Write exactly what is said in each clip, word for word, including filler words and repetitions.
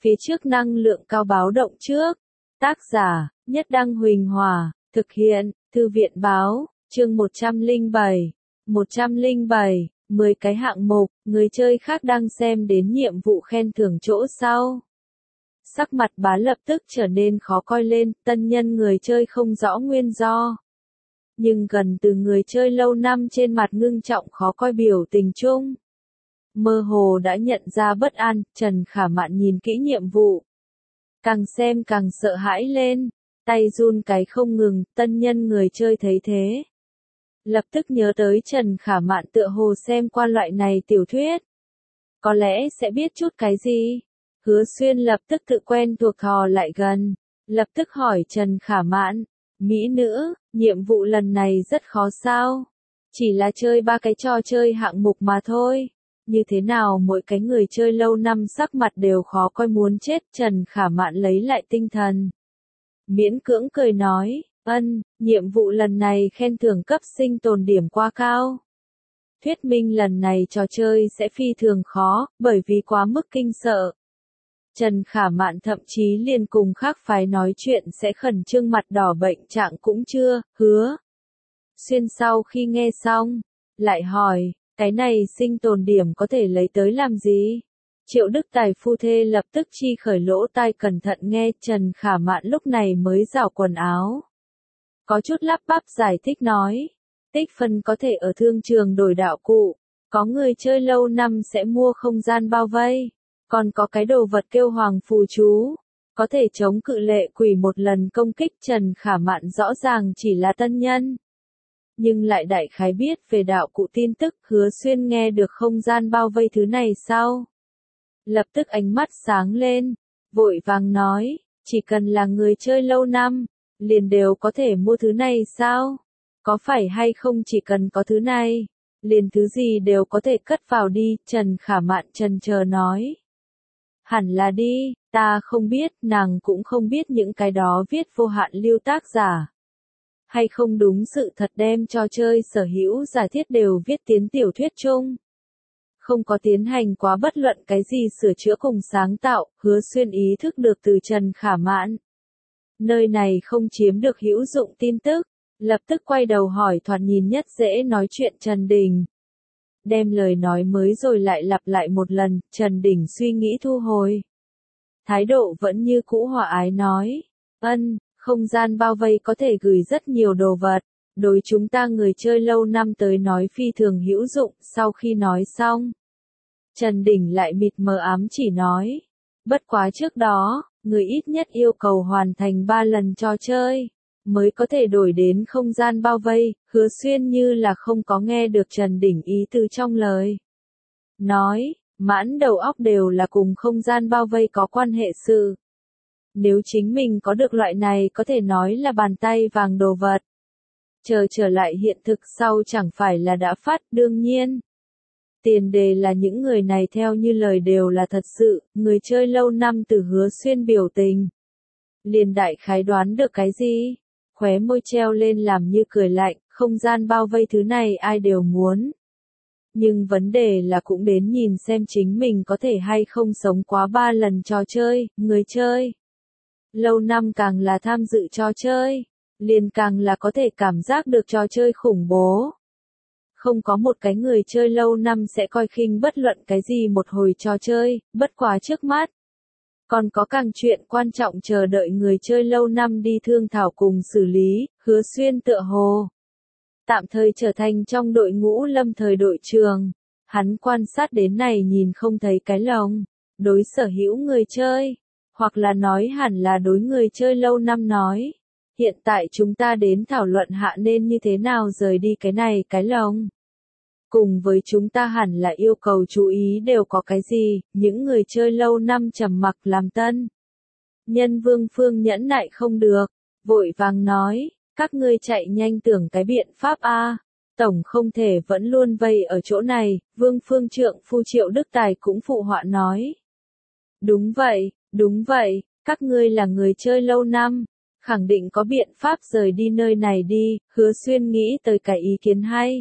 Phía trước năng lượng cao báo động trước. Tác giả, Nhất Đăng Huỳnh Hòa, thực hiện, Thư viện Báo, chương một trăm lẻ bảy. một trăm lẻ bảy, mười cái hạng mục, người chơi khác đang xem đến nhiệm vụ khen thưởng chỗ sau. Sắc mặt Bá lập tức trở nên khó coi lên, tân nhân người chơi không rõ nguyên do. Nhưng gần từ người chơi lâu năm trên mặt ngưng trọng khó coi biểu tình chung. Mơ hồ đã nhận ra bất an, Trần Khả Mạn nhìn kỹ nhiệm vụ. Càng xem càng sợ hãi lên, tay run cái không ngừng, tân nhân người chơi thấy thế. Lập tức nhớ tới Trần Khả Mạn tựa hồ xem qua loại này tiểu thuyết. Có lẽ sẽ biết chút cái gì. Hứa Xuyên lập tức tự quen thuộc thò lại gần, lập tức hỏi Trần Khả Mạn, mỹ nữ, nhiệm vụ lần này rất khó sao? Chỉ là chơi ba cái trò chơi hạng mục mà thôi. Như thế nào mỗi cái người chơi lâu năm sắc mặt đều khó coi muốn chết. Trần Khả Mạn lấy lại tinh thần. Miễn cưỡng cười nói, ân, nhiệm vụ lần này khen thưởng cấp sinh tồn điểm quá cao. Thuyết minh lần này trò chơi sẽ phi thường khó, bởi vì quá mức kinh sợ. Trần Khả Mạn thậm chí liền cùng khác phái nói chuyện sẽ khẩn trương mặt đỏ bệnh trạng cũng chưa, hứa. Xuyên sau khi nghe xong, lại hỏi, cái này sinh tồn điểm có thể lấy tới làm gì? Triệu Đức Tài phu thê lập tức chi khởi lỗ tai cẩn thận nghe. Trần Khả Mạn lúc này mới rảo quần áo. Có chút lắp bắp giải thích nói, tích phân có thể ở thương trường đổi đạo cụ, có người chơi lâu năm sẽ mua không gian bao vây, còn có cái đồ vật kêu hoàng phù chú, có thể chống cự lệ quỷ một lần công kích. Trần Khả Mạn rõ ràng chỉ là tân nhân, nhưng lại đại khái biết về đạo cụ tin tức. Hứa Xuyên nghe được không gian bao vây thứ này sau, lập tức ánh mắt sáng lên, vội vàng nói, chỉ cần là người chơi lâu năm, liền đều có thể mua thứ này sao? Có phải hay không chỉ cần có thứ này, liền thứ gì đều có thể cất vào đi? Trần Khả Mạn chần chờ nói. Hẳn là đi, ta không biết, nàng cũng không biết những cái đó viết vô hạn lưu tác giả. Hay không đúng sự thật đem trò chơi sở hữu giả thiết đều viết tiến tiểu thuyết chung. Không có tiến hành quá bất luận cái gì sửa chữa cùng sáng tạo. Hứa Xuyên ý thức được từ Trần Khả Mạn nơi này không chiếm được hữu dụng tin tức, lập tức quay đầu hỏi thoạt nhìn nhất dễ nói chuyện Trần Đình. Đem lời nói mới rồi lại lặp lại một lần. Trần Đình suy nghĩ thu hồi, thái độ vẫn như cũ hòa ái nói, ân, không gian bao vây có thể gửi rất nhiều đồ vật, đối chúng ta người chơi lâu năm tới nói phi thường hữu dụng. Sau khi nói xong, Trần Đình lại mịt mờ ám chỉ nói, bất quá trước đó, người ít nhất yêu cầu hoàn thành ba lần trò chơi, mới có thể đổi đến không gian bao vây. Hứa Xuyên như là không có nghe được Trần Đình ý từ trong lời. Nói, mãn đầu óc đều là cùng không gian bao vây có quan hệ sự. Nếu chính mình có được loại này có thể nói là bàn tay vàng đồ vật. Chờ trở lại hiện thực sau chẳng phải là đã phát. Đương nhiên, tiền đề là những người này theo như lời đều là thật sự. Người chơi lâu năm từ Hứa Xuyên biểu tình, liền đại khái đoán được cái gì, khóe môi treo lên làm như cười lạnh. Không gian bao vây thứ này ai đều muốn, nhưng vấn đề là cũng đến nhìn xem chính mình có thể hay không sống quá ba lần trò chơi. Người chơi lâu năm càng là tham dự trò chơi, liền càng là có thể cảm giác được trò chơi khủng bố. Không có một cái người chơi lâu năm sẽ coi khinh bất luận cái gì một hồi trò chơi. Bất quá trước mắt, còn có càng chuyện quan trọng chờ đợi người chơi lâu năm đi thương thảo cùng xử lý. Hứa Xuyên tựa hồ tạm thời trở thành trong đội ngũ lâm thời đội trưởng. Hắn quan sát đến này nhìn không thấy cái lồng, đối sở hữu người chơi, hoặc là nói hẳn là đối người chơi lâu năm nói, hiện tại chúng ta đến thảo luận hạ nên như thế nào rời đi cái này cái lồng. Cùng với chúng ta hẳn là yêu cầu chú ý đều có cái gì. Những người chơi lâu năm trầm mặc làm tân nhân Vương Phương nhẫn nại không được, vội vàng nói, các ngươi chạy nhanh tưởng cái biện pháp a, tổng không thể vẫn luôn vây ở chỗ này. Vương Phương trượng phu Triệu Đức Tài cũng phụ họa nói, đúng vậy, đúng vậy, các ngươi là người chơi lâu năm, khẳng định có biện pháp rời đi nơi này đi. Hứa Xuyên nghĩ tới cái ý kiến hay,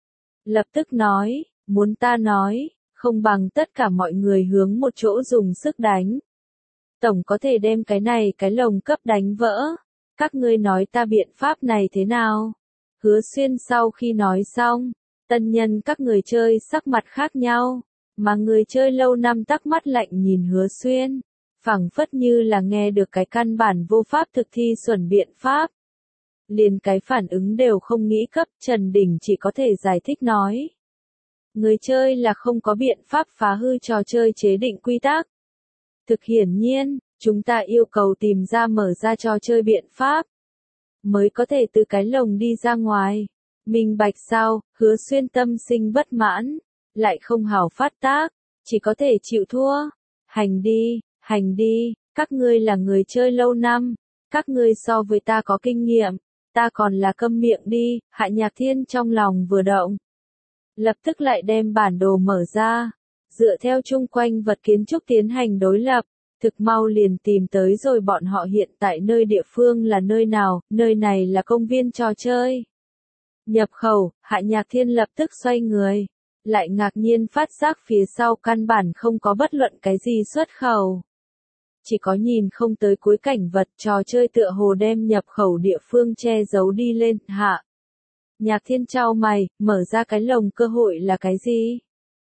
lập tức nói, muốn ta nói, không bằng tất cả mọi người hướng một chỗ dùng sức đánh. tổng có thể đem cái này cái lồng cấp đánh vỡ. Các ngươi nói ta biện pháp này thế nào? Hứa Xuyên sau khi nói xong, tân nhân các người chơi sắc mặt khác nhau, mà người chơi lâu năm tắc mắt lạnh nhìn Hứa Xuyên, phảng phất như là nghe được cái căn bản vô pháp thực thi xuẩn biện pháp. Liền cái phản ứng đều không nghĩ cấp, Trần Đình chỉ có thể giải thích nói. Người chơi là không có biện pháp phá hư trò chơi chế định quy tắc. Thực hiển nhiên, chúng ta yêu cầu tìm ra mở ra trò chơi biện pháp, mới có thể từ cái lồng đi ra ngoài. Minh bạch sao? Hứa Xuyên tâm sinh bất mãn, lại không hảo phát tác, chỉ có thể chịu thua. Hành đi, hành đi, các ngươi là người chơi lâu năm, các ngươi so với ta có kinh nghiệm, ta còn là câm miệng đi. Hạ Nhạc Thiên trong lòng vừa động, lập tức lại đem bản đồ mở ra, dựa theo chung quanh vật kiến trúc tiến hành đối lập, thực mau liền tìm tới rồi bọn họ hiện tại nơi địa phương là nơi nào. Nơi này là công viên trò chơi. Nhập khẩu. Hạ Nhạc Thiên lập tức xoay người, lại ngạc nhiên phát giác phía sau căn bản không có bất luận cái gì xuất khẩu. Chỉ có nhìn không tới cuối cảnh vật, trò chơi tựa hồ đem nhập khẩu địa phương che giấu đi lên. Hạ Nhạc Thiên chau mày, mở ra cái lồng cơ hội là cái gì?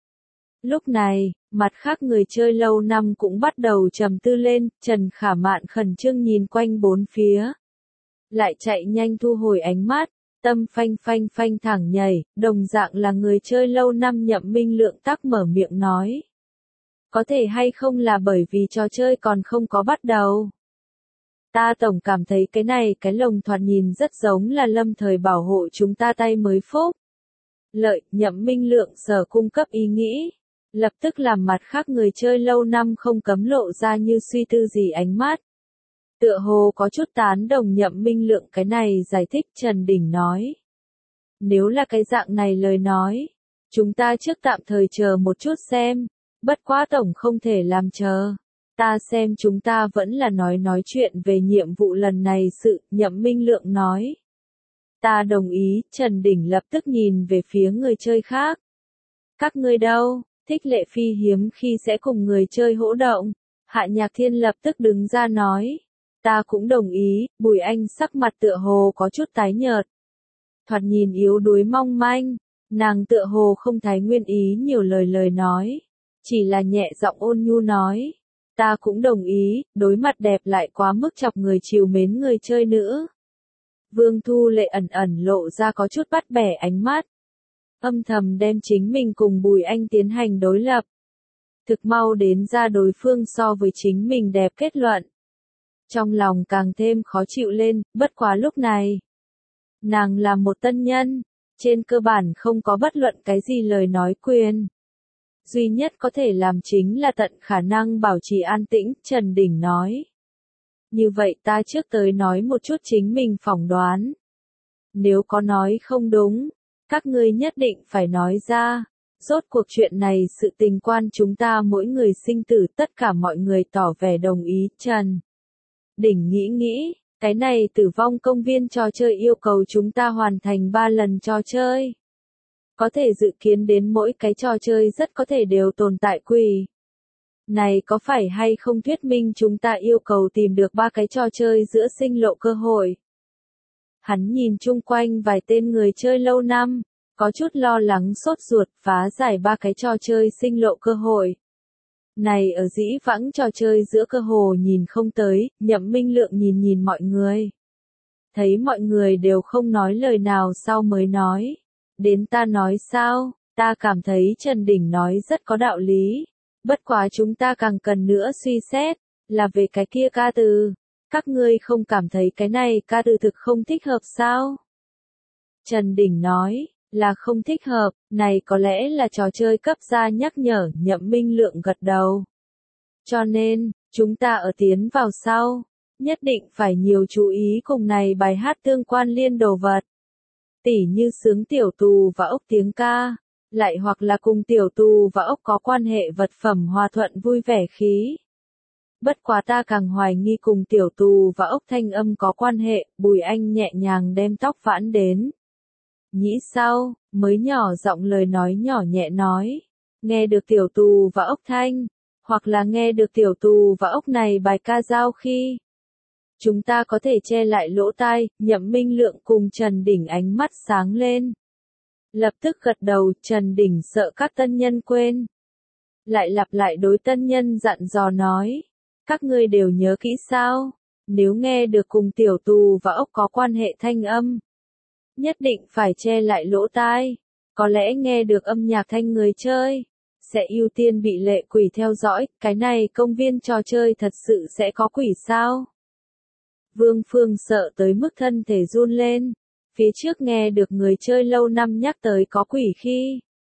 Lúc này, mặt khác người chơi lâu năm cũng bắt đầu trầm tư lên. Trần Khả Mạn khẩn trương nhìn quanh bốn phía, lại chạy nhanh thu hồi ánh mắt, tâm phanh phanh phanh thẳng nhảy. Đồng dạng là người chơi lâu năm Nhậm Minh Lượng tắc mở miệng nói. Có thể hay không là bởi vì trò chơi còn không có bắt đầu? Ta tổng cảm thấy cái này cái lồng thoạt nhìn rất giống là lâm thời bảo hộ chúng ta tay mới phúc. Lợi. Nhậm Minh Lượng sở cung cấp ý nghĩ, lập tức làm mặt khác người chơi lâu năm không cấm lộ ra như suy tư gì ánh mắt. Tựa hồ có chút tán đồng Nhậm Minh Lượng cái này giải thích. Trần Đình nói. Nếu là cái dạng này lời nói, chúng ta trước tạm thời chờ một chút xem, bất quá tổng không thể làm chờ. Ta xem chúng ta vẫn là nói nói chuyện về nhiệm vụ lần này sự. Nhậm Minh Lượng nói. Ta đồng ý. Trần Đình lập tức nhìn về phía người chơi khác. Các ngươi đâu? Thích Lệ Phi hiếm khi sẽ cùng người chơi hỗ động. Hạ Nhạc Thiên lập tức đứng ra nói. Ta cũng đồng ý. Bùi Anh sắc mặt tựa hồ có chút tái nhợt, thoạt nhìn yếu đuối mong manh, nàng tựa hồ không thái nguyên ý nhiều lời lời nói, chỉ là nhẹ giọng ôn nhu nói. Ta cũng đồng ý. Đối mặt đẹp lại quá mức chọc người chiều mến người chơi nữ, Vương Thu Lệ ẩn ẩn lộ ra có chút bắt bẻ ánh mắt, âm thầm đem chính mình cùng Bùi Anh tiến hành đối lập. Thực mau đến ra đối phương so với chính mình đẹp kết luận. Trong lòng càng thêm khó chịu lên. Bất quá lúc này, nàng là một tân nhân, trên cơ bản không có bất luận cái gì lời nói quyền. Duy nhất có thể làm chính là tận khả năng bảo trì an tĩnh. Trần Đình nói. Như vậy ta trước tới nói một chút chính mình phỏng đoán. Nếu có nói không đúng, các ngươi nhất định phải nói ra. Rốt cuộc chuyện này sự tình quan chúng ta mỗi người sinh tử. Tất cả mọi người tỏ vẻ đồng ý. Trần Đình nghĩ nghĩ, cái này tử vong công viên trò chơi yêu cầu chúng ta hoàn thành ba lần trò chơi. Có thể dự kiến đến mỗi cái trò chơi rất có thể đều tồn tại quỷ. Này có phải hay không thuyết minh chúng ta yêu cầu tìm được ba cái trò chơi giữa sinh lộ cơ hội? Hắn nhìn chung quanh vài tên người chơi lâu năm, có chút lo lắng sốt ruột. Phá giải ba cái trò chơi sinh lộ cơ hội. Này ở dĩ vãng trò chơi giữa cơ hồ nhìn không tới. Nhậm Minh Lượng nhìn nhìn mọi người, thấy mọi người đều không nói lời nào sau mới nói. Đến ta nói sao? Ta cảm thấy Trần Đình nói rất có đạo lý. Bất quá chúng ta càng cần nữa suy xét, là về cái kia ca từ. Các ngươi không cảm thấy cái này ca từ thực không thích hợp sao? Trần Đình nói, là không thích hợp, này có lẽ là trò chơi cấp ra nhắc nhở. Nhậm Minh Lượng gật đầu. Cho nên, chúng ta ở tiến vào sau, nhất định phải nhiều chú ý cùng này bài hát tương quan liên đồ vật. Tỉ như sướng tiểu tù và ốc tiếng ca, lại hoặc là cùng tiểu tù và ốc có quan hệ vật phẩm hòa thuận vui vẻ khí. Bất quá ta càng hoài nghi cùng tiểu tù và ốc thanh âm có quan hệ. Bùi Anh nhẹ nhàng đem tóc vãn đến nhĩ sau, mới nhỏ giọng lời nói nhỏ nhẹ nói. Nghe được tiểu tù và ốc thanh, hoặc là nghe được tiểu tù và ốc này bài ca dao khi chúng ta có thể che lại lỗ tai. Nhậm Minh Lượng cùng Trần Đỉnh ánh mắt sáng lên. Lập tức gật đầu. Trần Đỉnh sợ các tân nhân quên, lại lặp lại đối tân nhân dặn dò nói, các ngươi đều nhớ kỹ sao, nếu nghe được cùng tiểu tù và ốc có quan hệ thanh âm, nhất định phải che lại lỗ tai. Có lẽ nghe được âm nhạc thanh người chơi sẽ ưu tiên bị lệ quỷ theo dõi. Cái này công viên trò chơi thật sự sẽ có quỷ sao? Vương Phương sợ tới mức thân thể run lên. Phía trước nghe được người chơi lâu năm nhắc tới có quỷ khi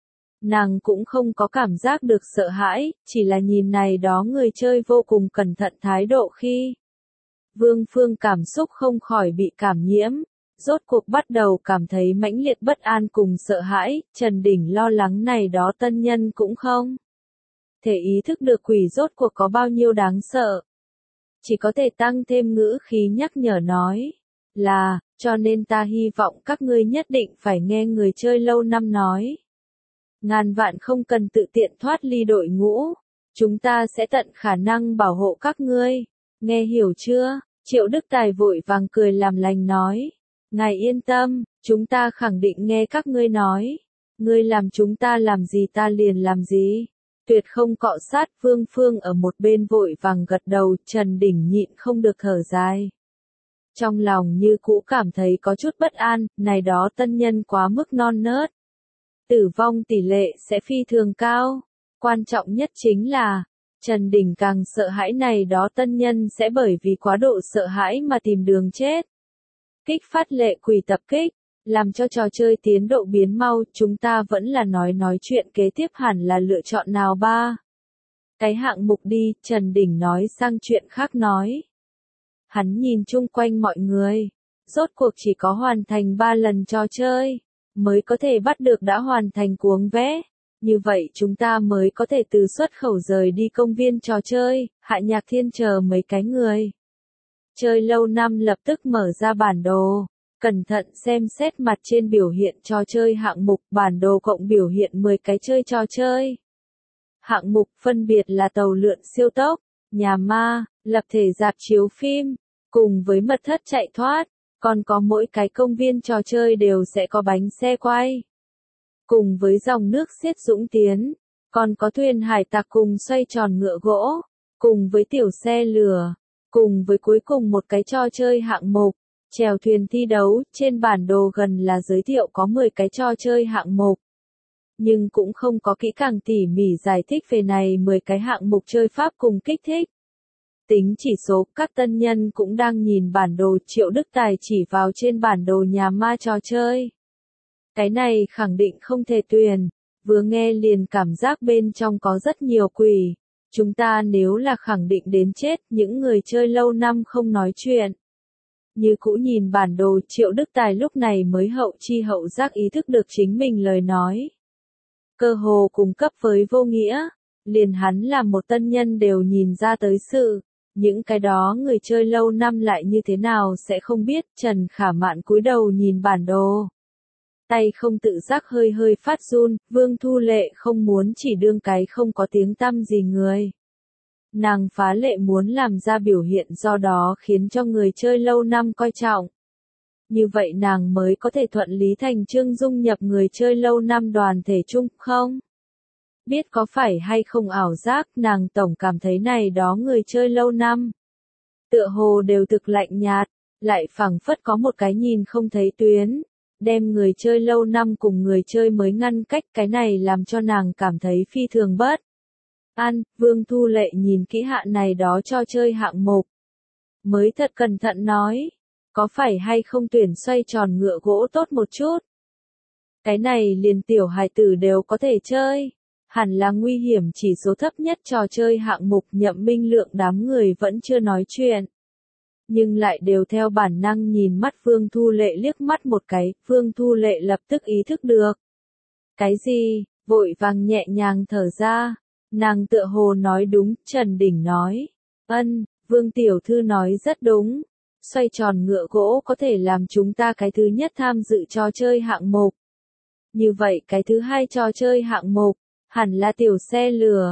nàng cũng không có cảm giác được sợ hãi, chỉ là nhìn này đó người chơi vô cùng cẩn thận thái độ khi Vương Phương cảm xúc không khỏi bị cảm nhiễm, rốt cuộc bắt đầu cảm thấy mãnh liệt bất an cùng sợ hãi. Trần Đỉnh lo lắng này đó tân nhân cũng không thể ý thức được quỷ rốt cuộc có bao nhiêu đáng sợ, chỉ có thể tăng thêm ngữ khí nhắc nhở nói là, cho nên ta hy vọng các ngươi nhất định phải nghe người chơi lâu năm nói. Ngàn vạn không cần tự tiện thoát ly đội ngũ, chúng ta sẽ tận khả năng bảo hộ các ngươi, nghe hiểu chưa? Triệu Đức Tài vội vàng cười làm lành nói, ngài yên tâm, chúng ta khẳng định nghe các ngươi nói, ngươi làm chúng ta làm gì ta liền làm gì, tuyệt không cọ sát. Vương Phương ở một bên vội vàng gật đầu. Trần Đỉnh nhịn không được thở dài. Trong lòng như cũ cảm thấy có chút bất an, này đó tân nhân quá mức non nớt. Tử vong tỷ lệ sẽ phi thường cao. Quan trọng nhất chính là, Trần Đỉnh càng sợ hãi này đó tân nhân sẽ bởi vì quá độ sợ hãi mà tìm đường chết. Kích phát lệ quỷ tập kích, làm cho trò chơi tiến độ biến mau. Chúng ta vẫn là nói nói chuyện kế tiếp hẳn là lựa chọn nào ba. Cái hạng mục đi. Trần Đỉnh nói sang chuyện khác nói. Hắn nhìn chung quanh mọi người, rốt cuộc chỉ có hoàn thành ba lần trò chơi, mới có thể bắt được đã hoàn thành cuống vé. Như vậy chúng ta mới có thể từ xuất khẩu rời đi công viên trò chơi. Hạ Nhạc Thiên chờ mấy cái người chơi lâu năm lập tức mở ra bản đồ, cẩn thận xem xét mặt trên biểu hiện trò chơi hạng mục. Bản đồ cộng biểu hiện mười cái chơi trò chơi. Hạng mục phân biệt là tàu lượn siêu tốc, nhà ma, lập thể rạp chiếu phim, cùng với mật thất chạy thoát, còn có mỗi cái công viên trò chơi đều sẽ có bánh xe quay. Cùng với dòng nước xiết dũng tiến, còn có thuyền hải tặc cùng xoay tròn ngựa gỗ, cùng với tiểu xe lửa, cùng với cuối cùng một cái trò chơi hạng mục, chèo thuyền thi đấu. Trên bản đồ gần là giới thiệu có mười cái trò chơi hạng mục, nhưng cũng không có kỹ càng tỉ mỉ giải thích về này mười cái hạng mục chơi pháp cùng kích thích. Tính chỉ số, các tân nhân cũng đang nhìn bản đồ. Triệu Đức Tài chỉ vào trên bản đồ nhà ma trò chơi. Cái này khẳng định không thể tuyển, vừa nghe liền cảm giác bên trong có rất nhiều quỷ. Chúng ta nếu là khẳng định đến chết, những người chơi lâu năm không nói chuyện. Như cũ nhìn bản đồ. Triệu Đức Tài lúc này mới hậu chi hậu giác ý thức được chính mình lời nói cơ hồ cung cấp với vô nghĩa, liền hắn là một tân nhân đều nhìn ra tới sự. Những cái đó người chơi lâu năm lại như thế nào sẽ không biết. Trần Khả Mạn cúi đầu nhìn bản đồ, tay không tự giác hơi hơi phát run. Vương Thu Lệ không muốn chỉ đương cái không có tiếng tăm gì người. Nàng phá lệ muốn làm ra biểu hiện do đó khiến cho người chơi lâu năm coi trọng. Như vậy nàng mới có thể thuận lý thành chương dung nhập người chơi lâu năm đoàn thể chung, không? Biết có phải hay không ảo giác, nàng tổng cảm thấy này đó người chơi lâu năm tựa hồ đều thực lạnh nhạt, lại phảng phất có một cái nhìn không thấy tuyến, đem người chơi lâu năm cùng người chơi mới ngăn cách. Cái này làm cho nàng cảm thấy phi thường bất an. Vương Thu Lệ nhìn kỹ hạ này đó cho chơi hạng mục, mới thật cẩn thận nói, có phải hay không tuyển xoay tròn ngựa gỗ tốt một chút? Cái này liền tiểu hài tử đều có thể chơi, hẳn là nguy hiểm chỉ số thấp nhất trò chơi hạng mục. Nhậm Minh Lượng đám người vẫn chưa nói chuyện, nhưng lại đều theo bản năng nhìn mắt Vương Thu Lệ liếc mắt một cái. Vương Thu Lệ lập tức ý thức được. Cái gì? Vội vàng nhẹ nhàng thở ra. Nàng tựa hồ nói đúng. Trần Đỉnh nói, ân, Vương Tiểu Thư nói rất đúng. Xoay tròn ngựa gỗ có thể làm chúng ta cái thứ nhất tham dự trò chơi hạng mục. Như vậy cái thứ hai trò chơi hạng mục hẳn là tiểu xe lửa.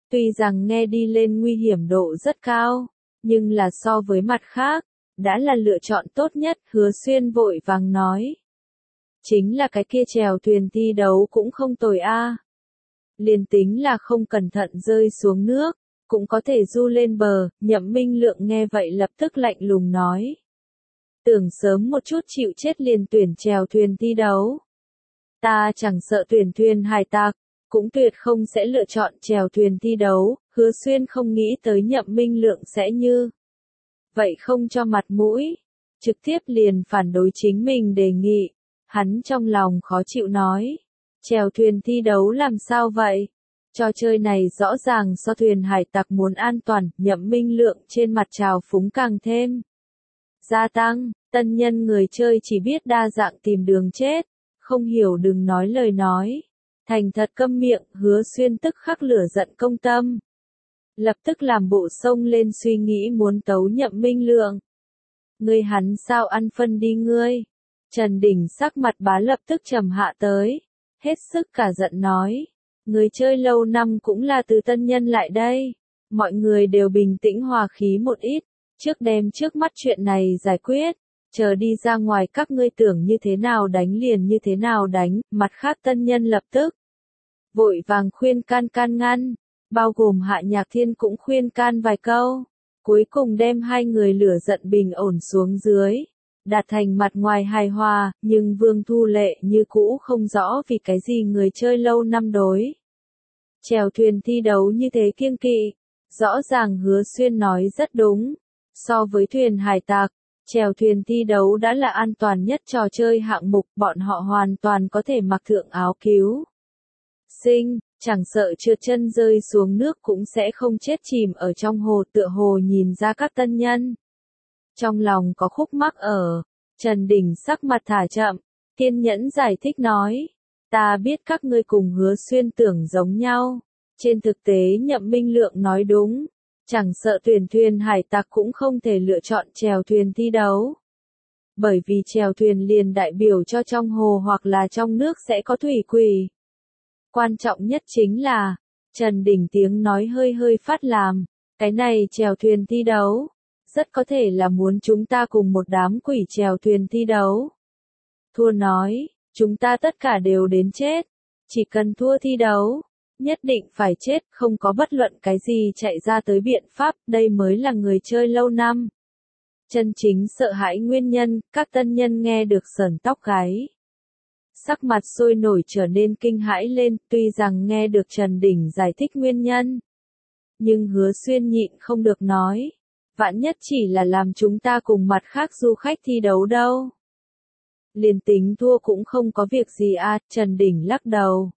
Tuy rằng nghe đi lên nguy hiểm độ rất cao, nhưng là so với mặt khác, đã là lựa chọn tốt nhất. Hứa Xuyên vội vàng nói. Chính là cái kia chèo thuyền thi đấu cũng không tồi a. Liền tính là không cẩn thận rơi xuống nước, cũng có thể du lên bờ. Nhậm Minh Lượng nghe vậy lập tức lạnh lùng nói. Tưởng sớm một chút chịu chết liền tuyển chèo thuyền thi đấu. Ta chẳng sợ tuyển thuyền hải tặc, cũng tuyệt không sẽ lựa chọn chèo thuyền thi đấu. Hứa Xuyên không nghĩ tới Nhậm Minh Lượng sẽ như vậy không cho mặt mũi, trực tiếp liền phản đối chính mình đề nghị. Hắn trong lòng khó chịu nói, chèo thuyền thi đấu làm sao vậy? Trò chơi này rõ ràng so thuyền hải tặc muốn an toàn. Nhậm Minh Lượng trên mặt trào phúng càng thêm gia tăng. Tân nhân người chơi chỉ biết đa dạng tìm đường chết, không hiểu đừng nói lời nói. Thành thật câm miệng. Hứa Xuyên tức khắc lửa giận công tâm, lập tức làm bộ xông lên suy nghĩ muốn tấu Nhậm Minh Lượng. Ngươi hắn sao ăn phân đi ngươi? Trần Đình sắc mặt bá lập tức trầm hạ tới, hết sức cả giận nói. Người chơi lâu năm cũng là từ tân nhân lại đây. Mọi người đều bình tĩnh hòa khí một ít, trước đem trước mắt chuyện này giải quyết. Chờ đi ra ngoài các ngươi tưởng như thế nào đánh liền như thế nào đánh. Mặt khác tân nhân lập tức vội vàng khuyên can can ngăn, bao gồm Hạ Nhạc Thiên cũng khuyên can vài câu, cuối cùng đem hai người lửa giận bình ổn xuống dưới, đạt thành mặt ngoài hài hòa. Nhưng Vương Thu Lệ như cũ không rõ vì cái gì người chơi lâu năm đối chèo thuyền thi đấu như thế kiêng kỵ. Rõ ràng Hứa Xuyên nói rất đúng, so với thuyền hải tặc, chèo thuyền thi đấu đã là an toàn nhất trò chơi hạng mục. Bọn họ hoàn toàn có thể mặc thượng áo cứu sinh, chẳng sợ trượt chân rơi xuống nước cũng sẽ không chết chìm ở trong hồ. Tựa hồ nhìn ra các tân nhân trong lòng có khúc mắc ở. Trần Đình sắc mặt thả chậm, kiên nhẫn giải thích nói. Ta biết các ngươi cùng Hứa Xuyên tưởng giống nhau. Trên thực tế Nhậm Minh Lượng nói đúng. Chẳng sợ tuyển thuyền hải tặc cũng không thể lựa chọn chèo thuyền thi đấu. Bởi vì chèo thuyền liền đại biểu cho trong hồ hoặc là trong nước sẽ có thủy quỷ. Quan trọng nhất chính là, Trần Đình tiếng nói hơi hơi phát làm, cái này chèo thuyền thi đấu, rất có thể là muốn chúng ta cùng một đám quỷ chèo thuyền thi đấu. Thua nói, chúng ta tất cả đều đến chết, chỉ cần thua thi đấu, nhất định phải chết, không có bất luận cái gì chạy ra tới biện pháp. Đây mới là người chơi lâu năm chân chính sợ hãi nguyên nhân. Các tân nhân nghe được sởn tóc gáy, sắc mặt sôi nổi trở nên kinh hãi lên. Tuy rằng nghe được Trần Đình giải thích nguyên nhân, nhưng Hứa Xuyên nhịn không được nói, vạn nhất chỉ là làm chúng ta cùng mặt khác du khách thi đấu đâu. Liền tính thua cũng không có việc gì à. Trần Đình lắc đầu.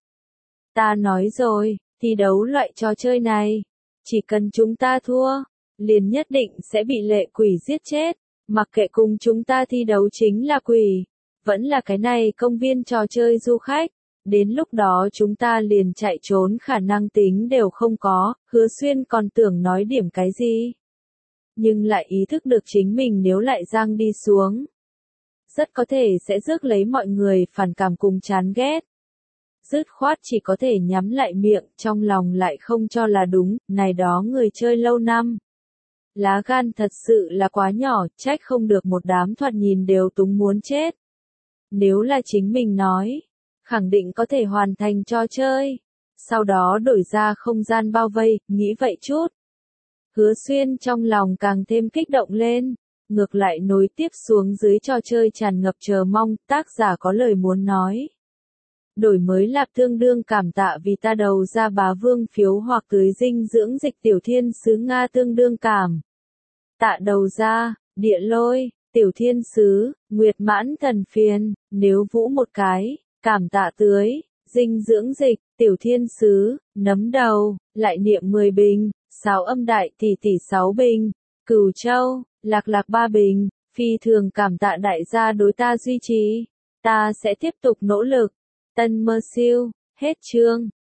Ta nói rồi, thi đấu loại trò chơi này, chỉ cần chúng ta thua, liền nhất định sẽ bị lệ quỷ giết chết. Mặc kệ cùng chúng ta thi đấu chính là quỷ, vẫn là cái này công viên trò chơi du khách, đến lúc đó chúng ta liền chạy trốn khả năng tính đều không có. Hứa Xuyên còn tưởng nói điểm cái gì, nhưng lại ý thức được chính mình nếu lại giang đi xuống, rất có thể sẽ rước lấy mọi người phản cảm cùng chán ghét. Dứt khoát chỉ có thể nhắm lại miệng, trong lòng lại không cho là đúng. Này đó người chơi lâu năm, lá gan thật sự là quá nhỏ, trách không được một đám thoạt nhìn đều túng muốn chết. Nếu là chính mình nói, khẳng định có thể hoàn thành trò chơi, sau đó đổi ra không gian bao vây. Nghĩ vậy chút, Hứa Xuyên trong lòng càng thêm kích động lên, ngược lại nối tiếp xuống dưới trò chơi tràn ngập chờ mong. Tác giả có lời muốn nói. Đổi mới lạp tương đương cảm tạ vì ta đầu ra bá vương phiếu hoặc tưới dinh dưỡng dịch tiểu thiên sứ Nga tương đương cảm tạ đầu ra. Địa lôi, tiểu thiên sứ, nguyệt mãn thần phiền, nếu vũ một cái, cảm tạ tưới dinh dưỡng dịch, tiểu thiên sứ, nấm đầu, lại niệm mười bình, sáu âm đại tỷ tỷ sáu bình, cửu châu, lạc lạc ba bình. Phi thường cảm tạ đại gia đối ta duy trì, ta sẽ tiếp tục nỗ lực. Tân mơ siêu, hết chương.